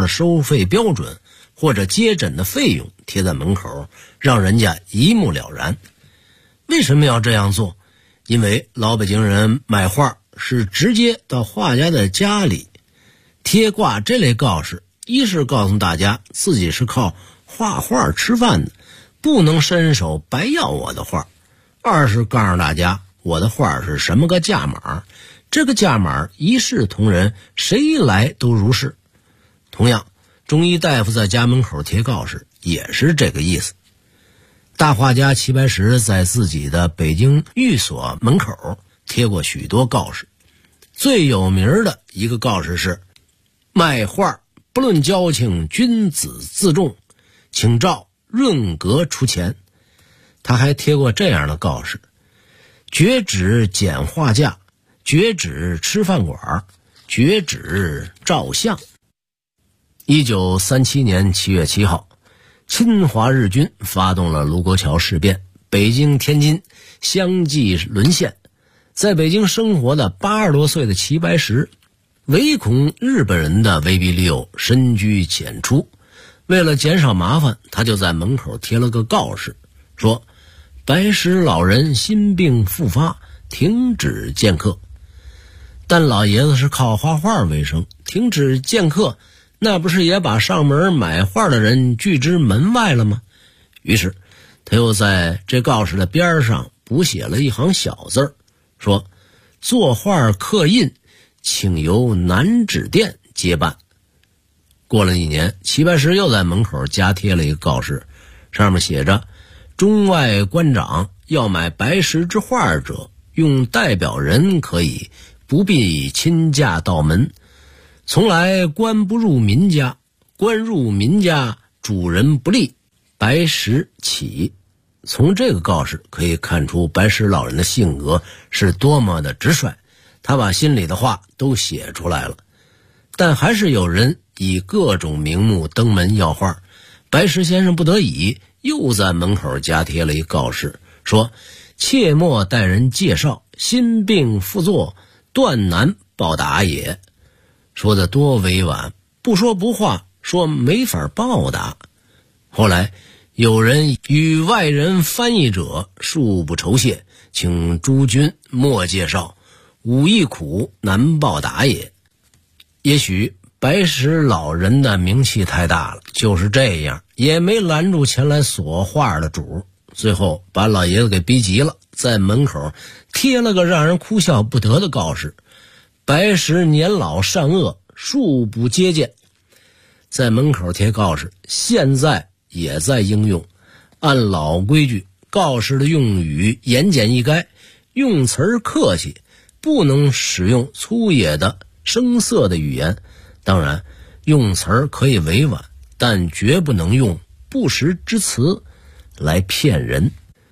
的收费标准或者接诊的费用贴在门口，让人家一目了然。为什么要这样做？因为老北京人买画是直接到画家的家里贴挂这类告示，一是告诉大家自己是靠画画吃饭的，不能伸手白要我的画；二是告诉大家我的画是什么个价码，这个价码一视同仁，谁来都如是。同样，中医大夫在家门口贴告示也是这个意思。大画家齐白石在自己的北京寓所门口贴过许多告示，最有名的一个告示是：卖画不论交情，君子自重，请照润阁出钱。他还贴过这样的告示：绝止剪画架，绝止吃饭馆，绝止照相。1937年7月7号，侵华日军发动了卢沟桥事变，北京、天津相继沦陷。在北京生活的80多岁的齐白石，唯恐日本人的威逼利诱，深居简出。为了减少麻烦，他就在门口贴了个告示，说白石老人心病复发，停止见客。但老爷子是靠画画为生，停止见客，那不是也把上门买画的人拒之门外了吗？于是他又在这告示的边上补写了一行小字，说作画刻印请由南指店接办。过了1年，齐白石又在门口加贴了一个告示，上面写着：中外官长要买白石之画者，用代表人可以，不必亲驾到门。从来官不入民家，官入民家，主人不立，白石起。从这个告示可以看出白石老人的性格是多么的直率，他把心里的话都写出来了。但还是有人以各种名目登门要画，白石先生不得已又在门口加贴了一告示，说切莫待人介绍，心病复作，断难报答也。说得多委婉，不说不画，说没法报答。后来有人与外人翻译者，恕不酬谢，请诸君莫介绍，武艺苦，难报答也。也许白石老人的名气太大了，就是这样也没拦住前来索画的主，最后把老爷子给逼急了，在门口贴了个让人哭笑不得的告示：白石年老善恶，恕不接见。在门口贴告示现在也在应用，按老规矩，告示的用语言简意赅，用词客气，不能使用粗野的生涩的语言。当然用词可以委婉，但绝不能用不实之词来骗人。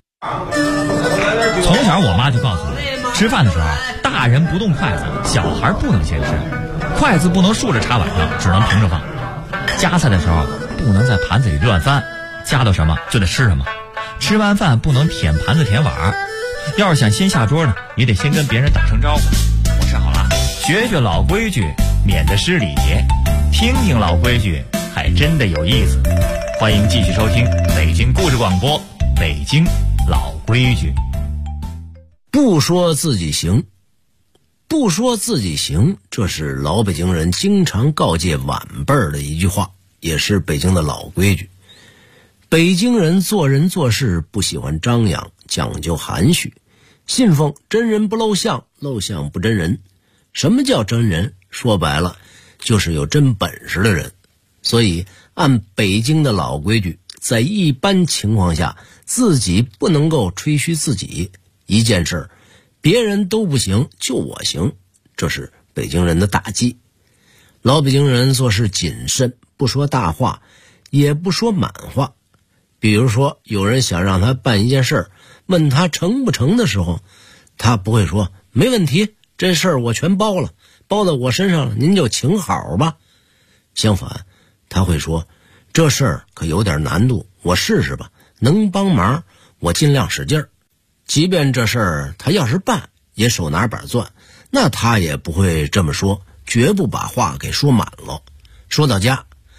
从小我妈就告诉我，吃饭的时候大人不动筷子，小孩不能先吃，筷子不能竖着插碗上，只能平着放，夹菜的时候不能在盘子里乱翻，夹到什么就得吃什么，吃完饭不能舔盘子舔碗，要是想先下桌呢，也得先跟别人打声招呼，我吃好了，学学老规矩，免得失礼节，听听老规矩还真的有意思。欢迎继续收听北京故事广播，北京老规矩。 不说自己行，不说自己行，这是老北京人经常告诫晚辈的一句话，也是北京的老规矩。北京人做人做事不喜欢张扬，讲究含蓄，信奉真人不露相，露相不真人。什么叫真人？说白了就是有真本事的人。所以按北京的老规矩，在一般情况下自己不能够吹嘘自己，一件事别人都不行，就我行，这是北京人的大忌。老北京人做事谨慎，不说大话，也不说满话。比如说有人想让他办一件事，问他成不成的时候，他不会说没问题，这事儿我全包了，包到我身上了，您就请好吧。相反，他会说这事儿可有点难度，我试试吧，能帮忙我尽量使劲儿。即便这事儿他要是办也手拿板攥，那他也不会这么说，绝不把话给说满了。说到家，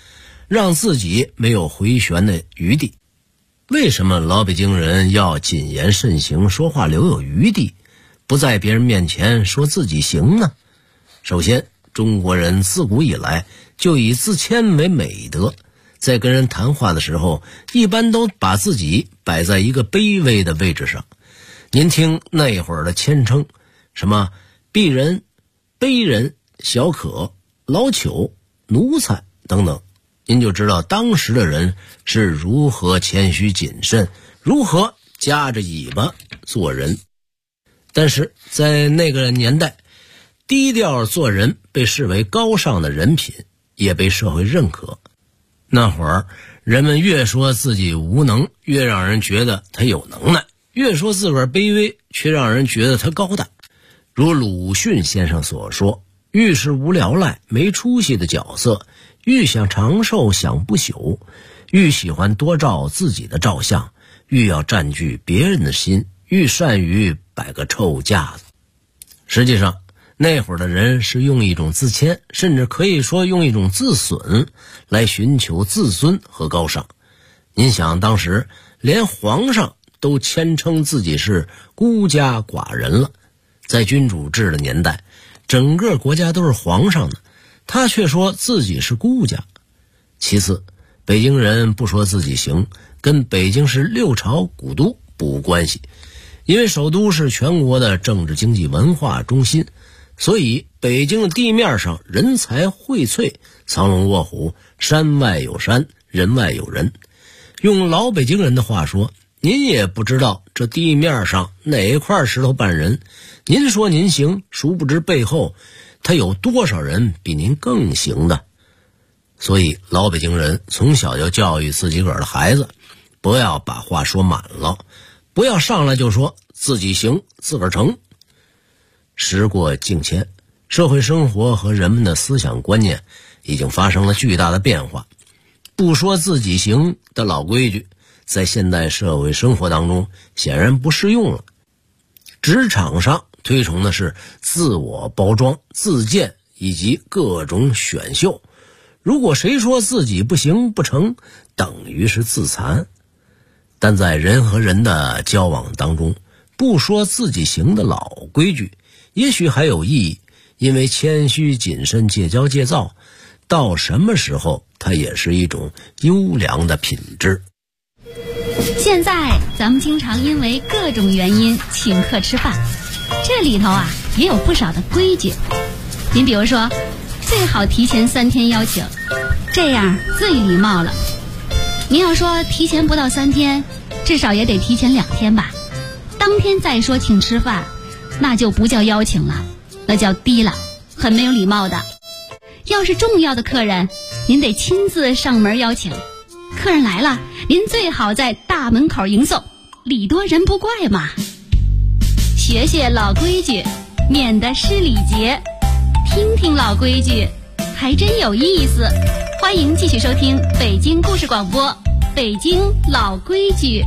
让自己没有回旋的余地。为什么老北京人要谨言慎行，说话留有余地，不在别人面前说自己行呢？首先，中国人自古以来就以自谦为美德，在跟人谈话的时候，一般都把自己摆在一个卑微的位置上。您听那会儿的谦称，什么鄙人、卑人、小可、老朽、奴才等等，您就知道当时的人是如何谦虚谨慎，如何夹着尾巴做人。但是在那个年代，低调做人被视为高尚的人品，也被社会认可。那会儿人们越说自己无能，越让人觉得他有能耐，越说自个儿卑微，却让人觉得他高大。如鲁迅先生所说，愈是无聊赖没出息的角色，愈想长寿享不朽，愈喜欢多照自己的照相，愈要占据别人的心，愈善于摆个臭架子。实际上那会儿的人是用一种自谦，甚至可以说用一种自损来寻求自尊和高尚。您想，当时连皇上都谦称自己是孤家寡人了，在君主制的年代，整个国家都是皇上的，他却说自己是孤家。其次，北京人不说自己行，跟北京是六朝古都不无关系，因为首都是全国的政治经济文化中心，所以北京的地面上人才荟萃，藏龙卧虎，山外有山，人外有人。用老北京人的话说，您也不知道这地面上哪块石头绊人，您说您行，殊不知背后他有多少人比您更行的。所以老北京人从小就教育自己个儿的孩子，不要把话说满了，不要上来就说自己行，自个儿成。时过境迁，社会生活和人们的思想观念已经发生了巨大的变化，不说自己行的老规矩在现代社会生活当中显然不适用了。职场上推崇的是自我包装、自荐以及各种选秀，如果谁说自己不行不成，等于是自残。但在人和人的交往当中，不说自己行的老规矩也许还有意义，因为谦虚谨慎、戒骄戒躁，到什么时候它也是一种优良的品质。 现在咱们经常因为各种原因请客吃饭，这里头啊也有不少的规矩。您比如说，最好提前3天邀请，这样最礼貌了。您要说提前不到3天，至少也得提前2天吧。当天再说请吃饭，那就不叫邀请了，那叫低了，很没有礼貌的。要是重要的客人，您得亲自上门邀请。客人来了，您最好在大门口迎送，礼多人不怪嘛。学学老规矩，免得失礼节。听听老规矩，还真有意思。欢迎继续收听北京故事广播，北京老规矩。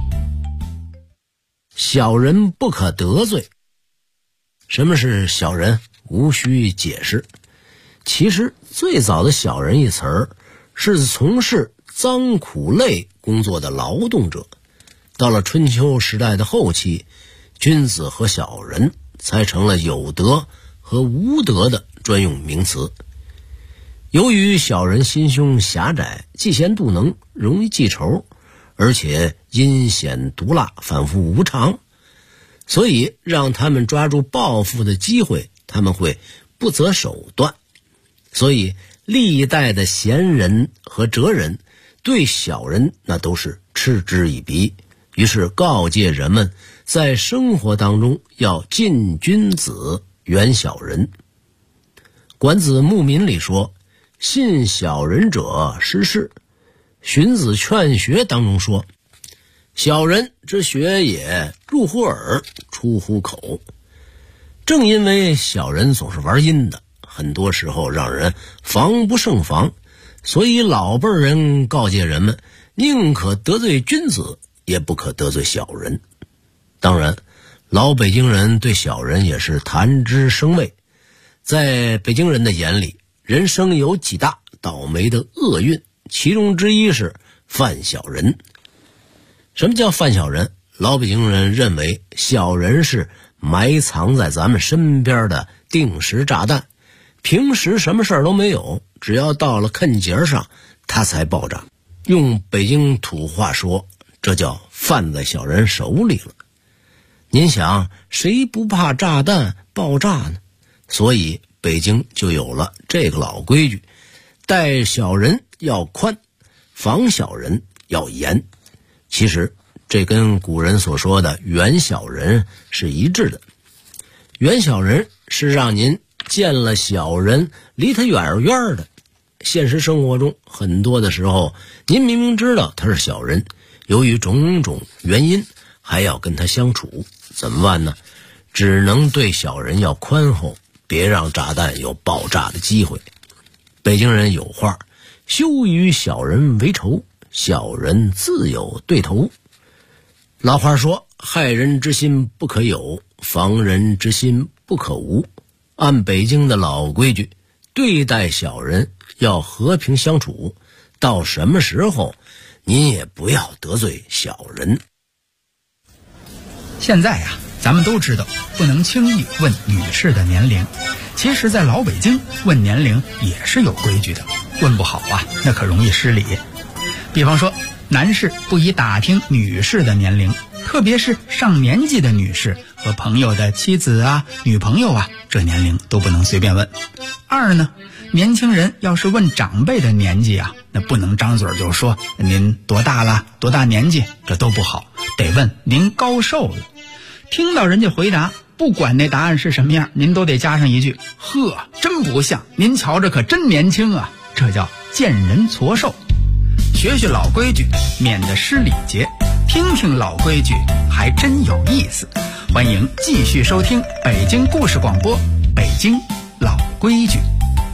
小人不可得罪。什么是小人？无需解释。其实最早的小人一词儿是从事脏苦累工作的劳动者。到了春秋时代的后期，君子和小人才成了有德和无德的专用名词。由于小人心胸狭窄，嫉贤妒能，容易记仇，而且阴险毒辣，反复无常，所以让他们抓住报复的机会，他们会不择手段。所以历代的贤人和哲人对小人那都是嗤之以鼻，于是告诫人们在生活当中要近君子，远小人。管子牧民里说，信小人者失事。荀子劝学当中说，小人之学也，入乎耳，出乎口。正因为小人总是玩阴的，很多时候让人防不胜防，所以老辈人告诫人们，宁可得罪君子，也不可得罪小人。当然，老北京人对小人也是谈之生畏。在北京人的眼里，人生有几大倒霉的厄运， 其中之一是犯小人。什么叫犯小人？老北京人认为小人是埋藏在咱们身边的定时炸弹，平时什么事儿都没有，只要到了坎节上它才爆炸。用北京土话说，这叫犯在小人手里了。您想，谁不怕炸弹爆炸呢？所以北京就有了这个老规矩，待小人要宽，防小人要严。其实这跟古人所说的远小人是一致的。远小人是让您见了小人离他远远的。现实生活中很多的时候，您明明知道他是小人，由于种种原因还要跟他相处，怎么办呢？只能对小人要宽厚，别让炸弹有爆炸的机会。北京人有话，休与小人为仇，小人自有对头。老话说，害人之心不可有，防人之心不可无。按北京的老规矩，对待小人要和平相处，到什么时候您也不要得罪小人。 现在呀，咱们都知道不能轻易问女士的年龄，其实在老北京问年龄也是有规矩的，问不好啊，那可容易失礼。比方说，男士不宜打听女士的年龄，特别是上年纪的女士和朋友的妻子啊、女朋友啊，这年龄都不能随便问。二呢，年轻人要是问长辈的年纪啊，那不能张嘴就说您多大了、多大年纪，这都不好，得问您高寿了。听到人家回答，不管那答案是什么样，您都得加上一句：呵，真不像，您瞧着可真年轻啊。这叫见人矬寿。学学老规矩，免得失礼节。听听老规矩，还真有意思。欢迎继续收听北京故事广播，北京老规矩。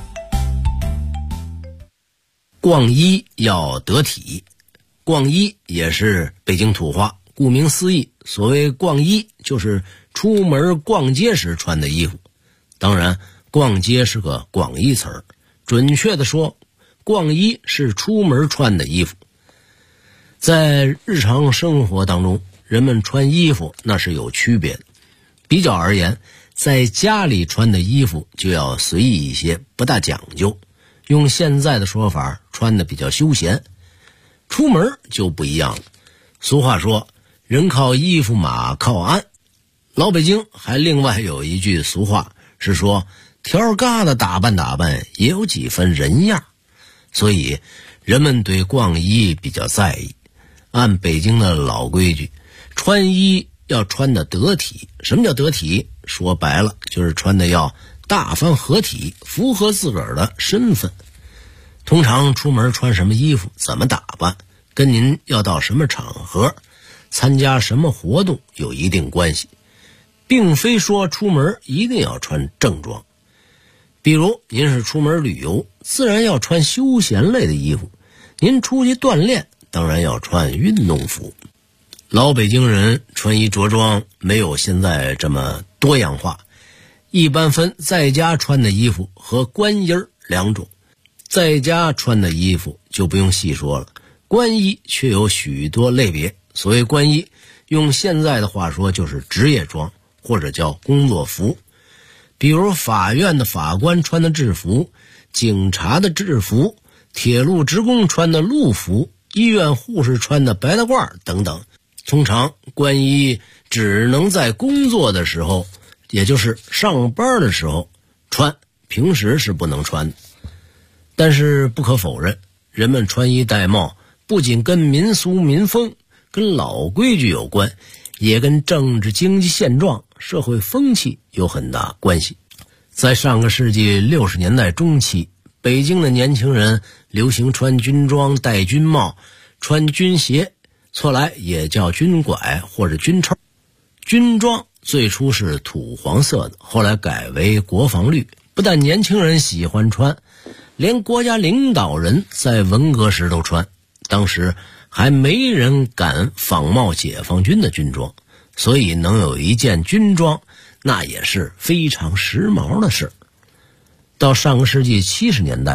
逛衣要得体，逛衣也是北京土话，顾名思义，所谓逛衣就是出门逛街时穿的衣服。当然，逛街是个广义词儿，准确的说，逛衣是出门穿的衣服。在日常生活当中，人们穿衣服那是有区别的。比较而言，在家里穿的衣服就要随意一些，不大讲究。用现在的说法，穿的比较休闲。出门就不一样了。俗话说，人靠衣服，马靠鞍。老北京还另外有一句俗话，是说条疙瘩打扮打扮也有几分人样。所以人们对逛衣比较在意。按北京的老规矩，穿衣要穿得得体。什么叫得体？说白了就是穿得要大方合体，符合自个儿的身份。通常出门穿什么衣服，怎么打扮，跟您要到什么场合，参加什么活动有一定关系，并非说出门一定要穿正装。比如您是出门旅游，自然要穿休闲类的衣服；您出去锻炼，当然要穿运动服。老北京人穿衣着装没有现在这么多样化，一般分在家穿的衣服和官衣两种。在家穿的衣服就不用细说了，官衣却有许多类别。所谓官衣，用现在的话说就是职业装，或者叫工作服。比如法院的法官穿的制服，警察的制服，铁路职工穿的路服，医院护士穿的白大褂等等。通常官衣只能在工作的时候，也就是上班的时候穿，平时是不能穿的。但是不可否认，人们穿衣戴帽不仅跟民俗民风、跟老规矩有关，也跟政治经济现状、社会风气有很大关系。在上个世纪60年代中期，北京的年轻人流行穿军装、戴军帽、穿军鞋，错来也叫军拐或者军臭。军装最初是土黄色的，后来改为国防绿。不但年轻人喜欢穿，连国家领导人在文革时都穿。当时还没人敢仿冒解放军的军装，所以能有一件军装，那也是非常时髦的事。到上个世纪70年代，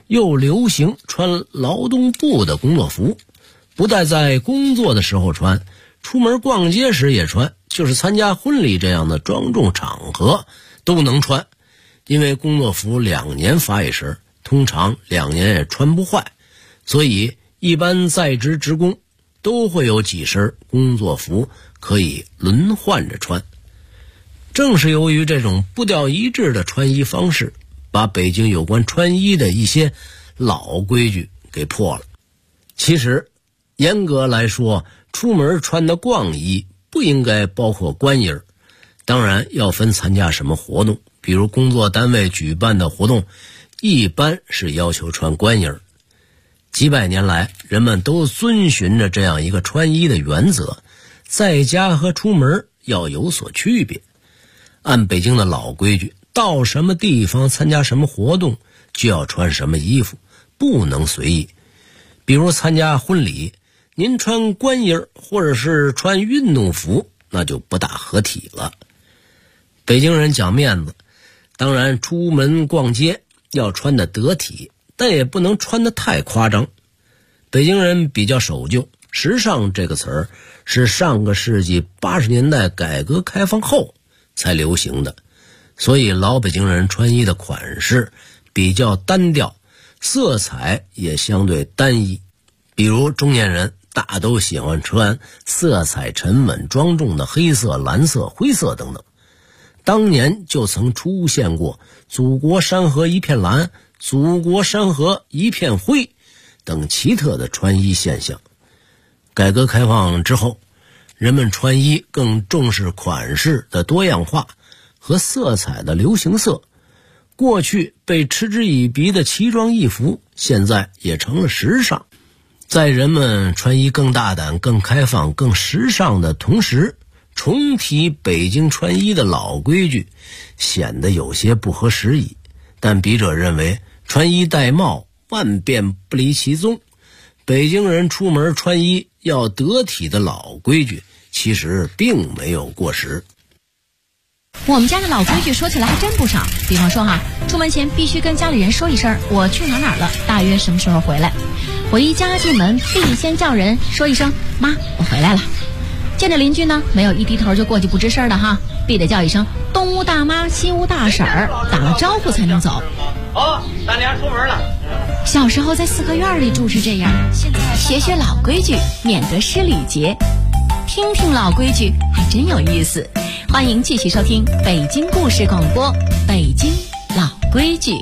又流行穿劳动部的工作服，不但在工作的时候穿，出门逛街时也穿，就是参加婚礼这样的庄重场合都能穿。因为工作服2年发一身，通常2年也穿不坏，所以一般在职职工都会有几身工作服可以轮换着穿。正是由于这种步调一致的穿衣方式，把北京有关穿衣的一些老规矩给破了。其实严格来说，出门穿的逛衣不应该包括官衣，当然要分参加什么活动，比如工作单位举办的活动一般是要求穿官衣。几百年来人们都遵循着这样一个穿衣的原则，在家和出门要有所区别。按北京的老规矩，到什么地方参加什么活动就要穿什么衣服，不能随意。比如参加婚礼，您穿官衣或者是穿运动服，那就不大合体了。北京人讲面子，当然出门逛街要穿得得体，但也不能穿得太夸张。北京人比较守旧，时尚这个词儿是上个世纪80年代改革开放后才流行的，所以老北京人穿衣的款式比较单调，色彩也相对单一。比如中年人大都喜欢穿色彩沉稳庄重的黑色、蓝色、灰色等等。当年就曾出现过祖国山河一片蓝、祖国山河一片灰等奇特的穿衣现象。改革开放之后，人们穿衣更重视款式的多样化和色彩的流行色。过去被嗤之以鼻的奇装异服，现在也成了时尚。在人们穿衣更大胆、更开放、更时尚的同时，重提北京穿衣的老规矩显得有些不合时宜。但笔者认为，穿衣戴帽万变不离其宗，北京人出门穿衣要得体的老规矩其实并没有过时。 我们家的老规矩说起来还真不少，比方说出门前必须跟家里人说一声我去哪了，大约什么时候回来。回家进门必先叫人说一声妈我回来了。见着邻居呢，没有一低头就过去不吱声的必得叫一声东屋大妈西屋大婶儿，打了招呼才能走。 大娘出门了。 小时候在四合院里住是这样，现在学学老规矩，免得失礼节。听听老规矩还真有意思。欢迎继续收听北京故事广播，北京老规矩。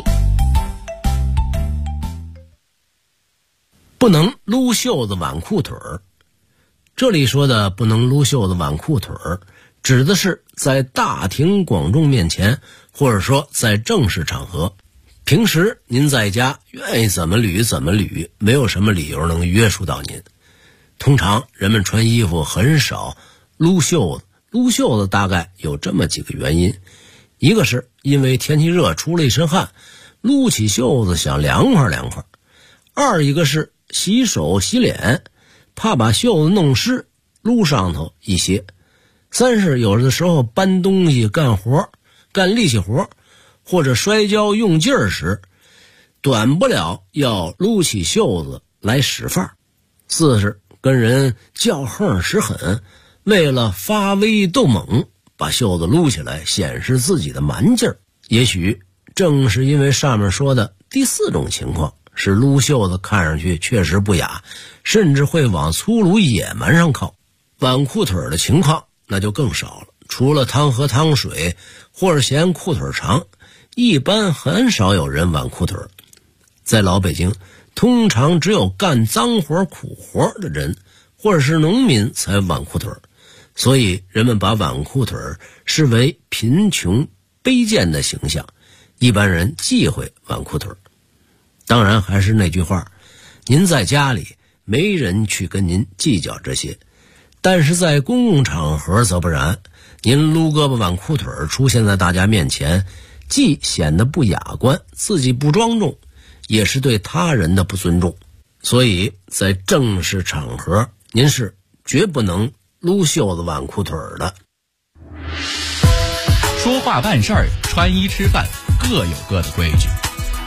不能撸袖子挽裤腿儿。这里说的不能撸袖子挽裤腿儿，指的是在大庭广众面前，或者说在正式场合。平时您在家愿意怎么捋怎么捋，没有什么理由能约束到您。通常人们穿衣服很少撸袖子，撸袖子大概有这么几个原因。一个是因为天气热出了一身汗，撸起袖子想凉快凉快。二一个是洗手洗脸，怕把袖子弄湿，撸上头一些。三是有的时候搬东西干活，干力气活或者摔跤用劲儿时，短不了要撸起袖子来使范儿。四是跟人较横使狠，为了发威斗猛，把袖子撸起来显示自己的蛮劲儿。也许正是因为上面说的第四种情况，使撸袖子看上去确实不雅，甚至会往粗鲁野蛮上靠。挽裤腿的情况那就更少了，除了汤喝汤水或者嫌裤腿长，一般很少有人挽裤腿。在老北京，通常只有干脏活苦活的人或者是农民才挽裤腿，所以人们把挽裤腿视为贫穷卑贱的形象，一般人忌讳挽裤腿。当然还是那句话，您在家里没人去跟您计较这些，但是在公共场合则不然。您撸胳膊挽裤腿出现在大家面前，既显得不雅观，自己不庄重，也是对他人的不尊重。所以在正式场合，您是绝不能撸袖子挽裤腿的。 说话办事儿，穿衣吃饭各有各的规矩。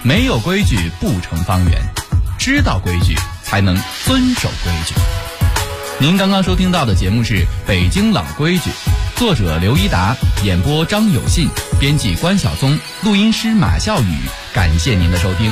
没有规矩不成方圆，知道规矩才能遵守规矩。您刚刚收听到的节目是《北京老规矩》，作者刘一达，演播张有信，编辑关晓松，录音师马笑宇。感谢您的收听。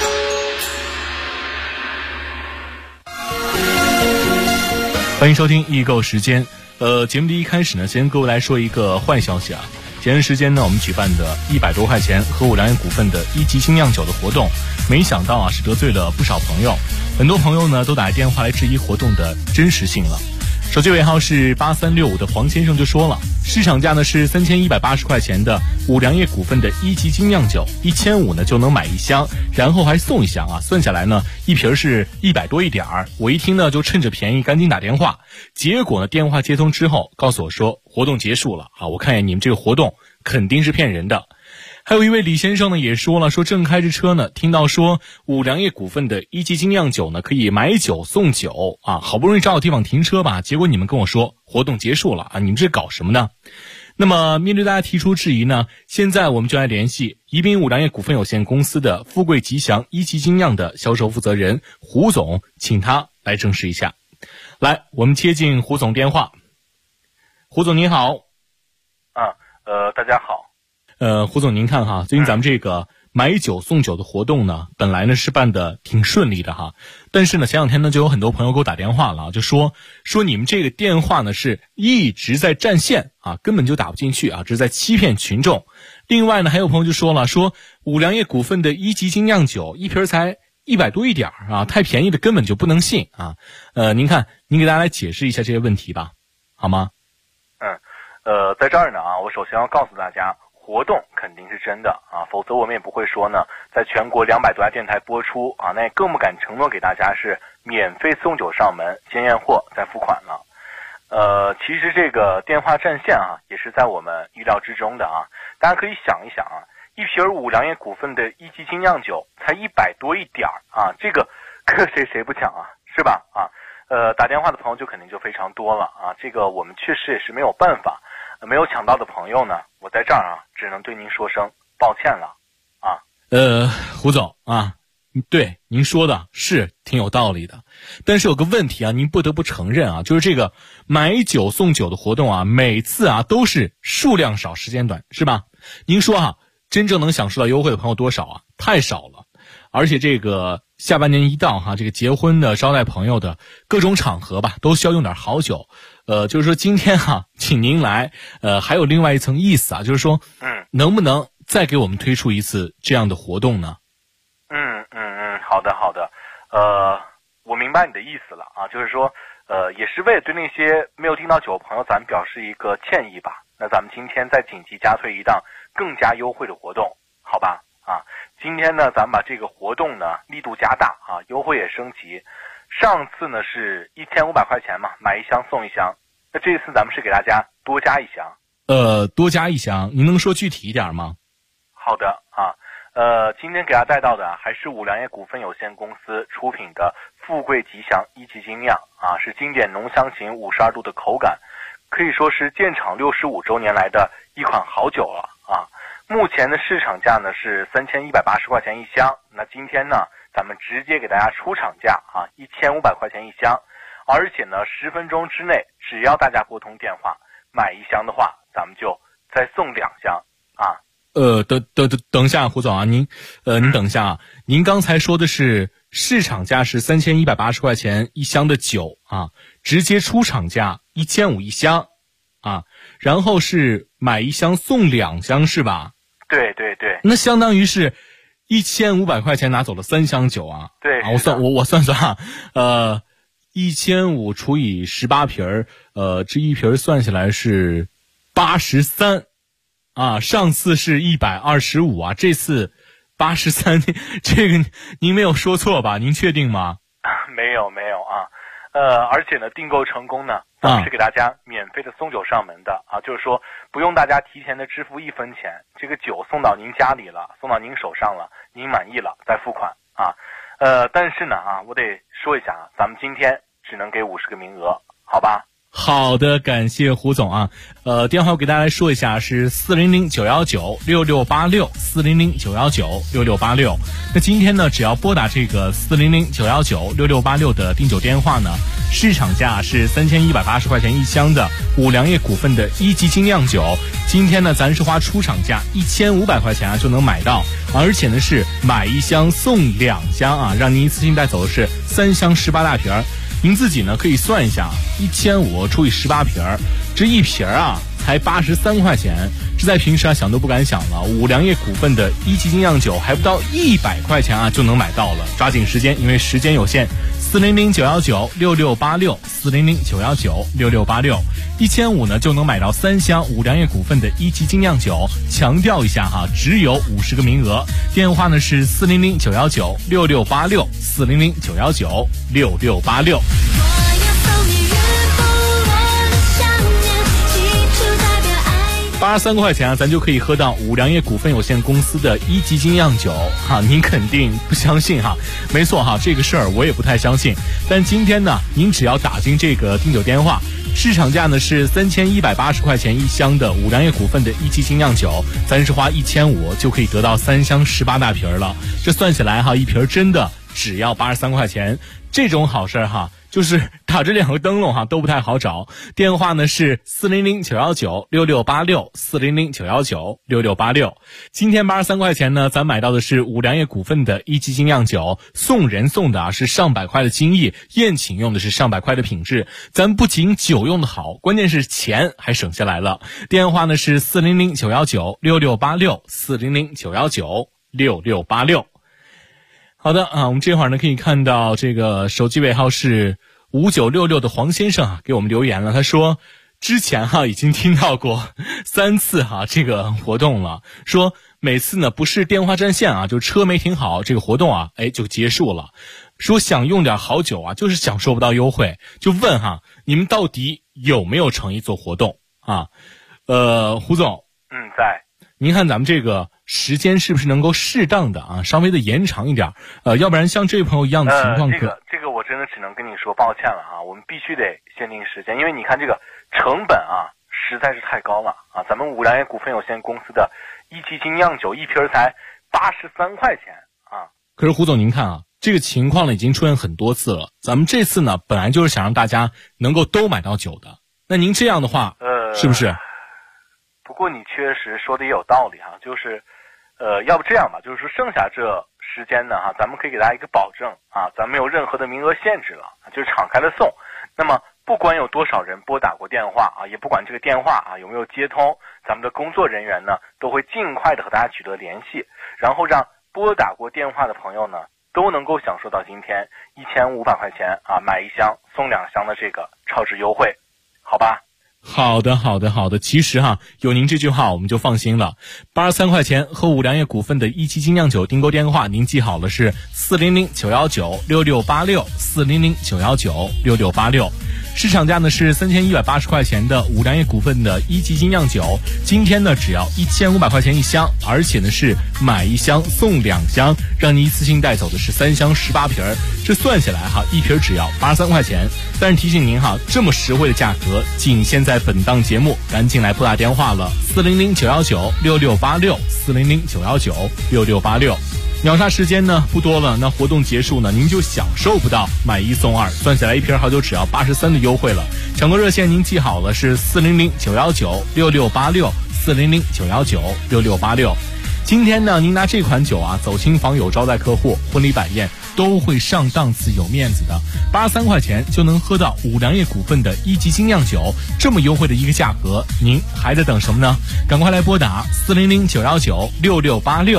欢迎收听易购时间。节目的一开始呢，先跟各位来说一个坏消息啊。前段时间呢，我们举办的100多块钱和五粮液股份的1级精酿酒的活动，没想到啊是得罪了不少朋友，很多朋友呢都打电话来质疑活动的真实性了。手机尾号是8365的黄先生就说了，市场价呢是3180块钱的五粮液股份的1级精酿酒，1500呢就能买1箱，然后还送1箱啊，算下来呢一瓶是100多一点儿。我一听呢就趁着便宜赶紧打电话，结果呢电话接通之后告诉我说活动结束了啊，我看见你们这个活动肯定是骗人的。还有一位李先生呢也说了，说正开着车呢，听到说五粮液股份的1级精酿酒呢可以买酒送酒啊，好不容易找到地方停车吧，结果你们跟我说活动结束了啊，你们这搞什么呢？那么面对大家提出质疑呢，现在我们就来联系宜宾五粮液股份有限公司的富贵吉祥1级精酿的销售负责人胡总，请他来证实一下。来，我们接进胡总电话。胡总您好。 大家好。 胡总您看哈，最近咱们这个买酒送酒的活动呢，本来呢是办的挺顺利的哈，但是呢前两天呢就有很多朋友给我打电话了，就说你们这个电话呢是一直在占线啊，根本就打不进去啊，这是在欺骗群众。另外呢还有朋友就说了，说五粮液股份的1级精酿酒一瓶才100多一点啊，太便宜的根本就不能信啊。您看您给大家来解释一下这些问题吧，好吗？ 在这儿呢啊，我首先要告诉大家，活动肯定是真的啊，否则我们也不会说呢，在全国200多家电台播出啊，那也更不敢承诺给大家是免费送酒上门，先验货再付款了。其实这个电话占线啊，也是在我们预料之中的啊。大家可以想一想啊，一瓶五粮液股份的1级精酿酒才100多一点啊，这个谁不抢啊，是吧？啊，打电话的朋友就肯定就非常多了啊，这个我们确实也是没有办法。没有抢到的朋友呢，我在这儿啊，只能对您说声抱歉了啊。 胡总啊，对您说的是挺有道理的，但是有个问题啊，您不得不承认啊，就是这个买酒送酒的活动啊，每次啊都是数量少时间短，是吧？您说啊，真正能享受到优惠的朋友多少啊？太少了。而且这个下半年一到哈，这个结婚的、招待朋友的各种场合吧，都需要用点好酒。就是说今天哈，请您来，还有另外一层意思啊，就是说，能不能再给我们推出一次这样的活动呢？ 好的，我明白你的意思了啊，就是说，也是为了对那些没有订到酒的朋友，咱们表示一个歉意吧。那咱们今天再紧急加推一档更加优惠的活动，好吧？啊，今天呢，咱们把这个活动呢力度加大啊，优惠也升级。上次呢是1500块钱嘛，买1箱送1箱。那这次咱们是给大家多加1箱。 多加1箱，您能说具体一点吗？ 好的啊，今天给大家带到的还是五粮液股份有限公司出品的富贵吉祥1级精酿啊，是经典浓香型52度的口感，可以说是建厂65周年来的一款好酒了啊。目前的市场价呢是3180块钱1箱，那今天呢咱们直接给大家出厂价啊，1500块钱1箱，而且呢10分钟之内，只要大家拨通电话买1箱的话，咱们就再送2箱啊。 等一下，胡总啊，您等一下啊，您刚才说的是市场价是3180块钱1箱的酒啊，直接出厂价1500一箱啊，然后是买1箱送2箱是吧？ 对， 那相当于是1500块钱拿走了3箱酒啊。 对啊，我算啊，1500除以18瓶这一瓶算下来是83啊，上次是125啊，这次83，这个您没有说错吧？您确定吗？ 没有啊。而且呢，订购成功呢，咱们是给大家免费的送酒上门的啊，就是说不用大家提前的支付1分钱，这个酒送到您家里了，送到您手上了，您满意了再付款啊。但是呢啊，我得说一下啊，咱们今天只能给50个名额，好吧？ 好的，感谢胡总啊。电话我给大家来说一下，是400-919-6686，400-919-6686。那今天呢，只要拨打这个400-919-6686的订酒电话呢，市场价是3180块钱一箱的五粮液股份的一级精酿酒。今天呢，咱是花出厂价1500块钱啊就能买到，而且呢是买一箱送2箱啊，让您一次性带走的是3箱18大瓶儿。您自己呢可以算一下，1500除以18瓶儿，这一瓶儿啊才83块钱，这在平时啊想都不敢想了。五粮液股份的一级精酿酒还不到100块钱啊就能买到了，抓紧时间，因为时间有限。400-919-6686，400-919-6686，1500呢就能买到3箱五粮液股份的一级精酿酒。强调一下哈，只有50个名额。电话呢是400-919-6686，400-919-6686。83块钱啊，咱就可以喝到五粮液股份有限公司的一级精酿酒哈，您肯定不相信哈？没错哈，这个事儿我也不太相信。但今天呢，您只要打进这个订酒电话，市场价呢是3180块钱一箱的五粮液股份的一级精酿酒，咱是花1500就可以得到3箱18大瓶了。这算起来哈，一瓶真的只要83块钱，这种好事哈。就是打这2个灯笼哈都不太好找，电话呢是400-919-6686，400-919-6686。今天83块钱呢，咱买到的是五粮液股份的一级精酿酒，送人送的啊是上百块的精益，宴请用的是上百块的品质。咱不仅酒用的好，关键是钱还省下来了。电话呢是400-919-6686，400-919-6686。好的啊，我们这会儿呢可以看到这个手机尾号是5966的黄先生啊给我们留言了，他说之前已经听到过3次这个活动了，说每次呢不是电话占线就车没停好，这个活动就结束了。说想用点好酒就是享受不到优惠，就问你们到底有没有诚意做活动啊？胡总， 在。 您看咱们这个时间是不是能够适当的稍微的延长一点？要不然像这位朋友一样的情况这个我真的只能跟你说抱歉了我们必须得限定时间，因为你看这个成本实在是太高了咱们五粮液股份有限公司的一级精酿酒一瓶才83块钱可是胡总您看这个情况呢已经出现很多次了，咱们这次呢本来就是想让大家能够都买到酒的，那您这样的话是不是？ 不过你确实说的也有道理就是要不这样吧，就是说剩下这时间呢咱们可以给大家一个保证咱没有任何的名额限制了，就是敞开了送。那么不管有多少人拨打过电话也不管这个电话有没有接通，咱们的工作人员呢都会尽快的和大家取得联系，然后让拨打过电话的朋友呢都能够享受到今天1500块钱买1箱送2箱的这个超值优惠，好吧？ 好的，其实有您这句话我们就放心了。83块钱和五粮液股份的一级精酿酒订购电话您记好了，是400-919-6686，400-919-6686。市场价呢是3180块钱的五粮液股份的一级精酿酒，今天呢只要1500块钱一箱，而且呢是买1箱送2箱，让你一次性带走的是3箱18瓶，这算下来一瓶只要83块钱。但是提醒您这么实惠的价格仅限在本档节目，赶紧来拨打电话了，400-919-6686，400-919-6686。秒杀时间呢不多了，那活动结束呢您就享受不到买1送2，算下来一瓶好酒只要83的优惠了。抢购热线您记好了，是400-919-6686，400-919-6686。今天呢您拿这款酒走亲访友招待客户婚礼摆宴都会上档次有面子的，83块钱就能喝到五粮液股份的一级精酿酒，这么优惠的一个价格您还在等什么呢？赶快来拨打400-919-6686